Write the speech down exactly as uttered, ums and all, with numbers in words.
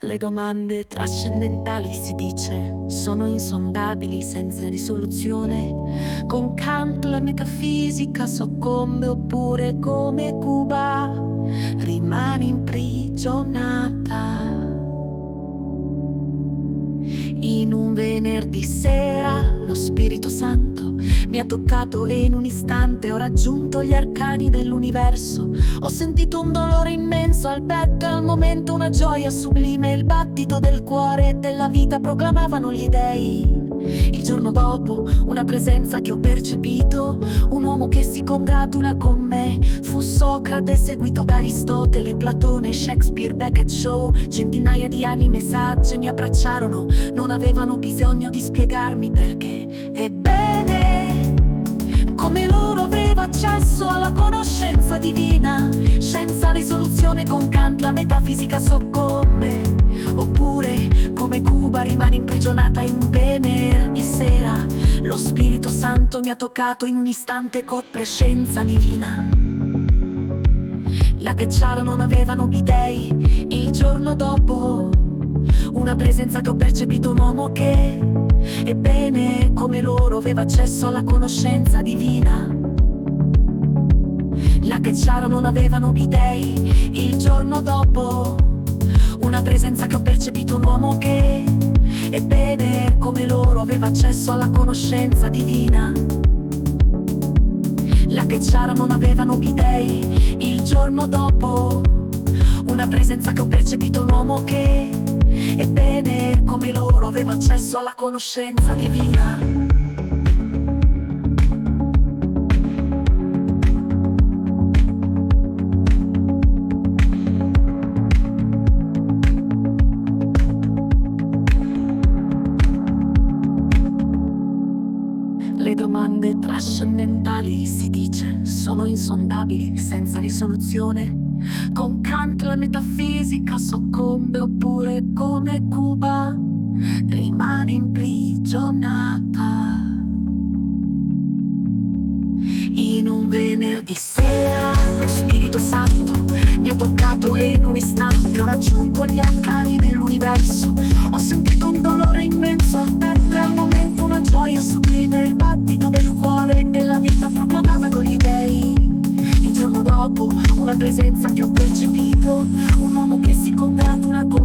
Le domande trascendentali, si dice, sono insondabili senza risoluzione. Con Kant la metafisica soccombe, oppure come Cuba rimane imprigionata. In un venerdì sera lo Spirito Santo mi ha toccato e in un istante ho raggiunto gli arcani dell'universo. Ho sentito un dolore immenso al petto e al momento una gioia sublime. Il battito del cuore e della vita proclamavano gli dei. Il giorno dopo una presenza che ho percepito, un uomo che si congratula con me. Fu Socrate seguito da Aristotele, Platone, Shakespeare, Beckett, Shaw. Centinaia di anime sagge mi abbracciarono, non avevano bisogno di spiegarmi perché. Ebbene, come loro avevo accesso alla conoscenza divina. Senza risoluzione con Kant la metafisica soccombe, oppure come Cuba rimane imprigionata in un venerdì sera. Lo Spirito Santo mi ha toccato in un istante con prescenza divina. La Quechua non avevano bidei. Il giorno dopo una presenza che ho percepito, un uomo che, ebbene, come loro aveva accesso alla conoscenza divina. La Quechua non avevano bidei. Il giorno dopo una presenza che ho percepito, un uomo che, ebbene, come loro aveva accesso alla conoscenza divina. La Quechua non avevano bidei. Il giorno dopo una presenza che ho percepito, un uomo che, ebbene, come loro aveva accesso alla conoscenza divina. Le domande trascendentali, si dice, sono insondabili senza risoluzione. Con Kant la metafisica soccombe, oppure come Cuba rimane imprigionata. In un venerdì sera lo Spirito Santo mi ha toccato e in un istante ho raggiunto gli arcani dell'universo. Ho sentito un dolore immenso al petto e al momento una gioia sublime. Il battito del cuore e della vita proclamavano gli dei. Il giorno dopo una presenza che ho percepito, un uomo che si congratula con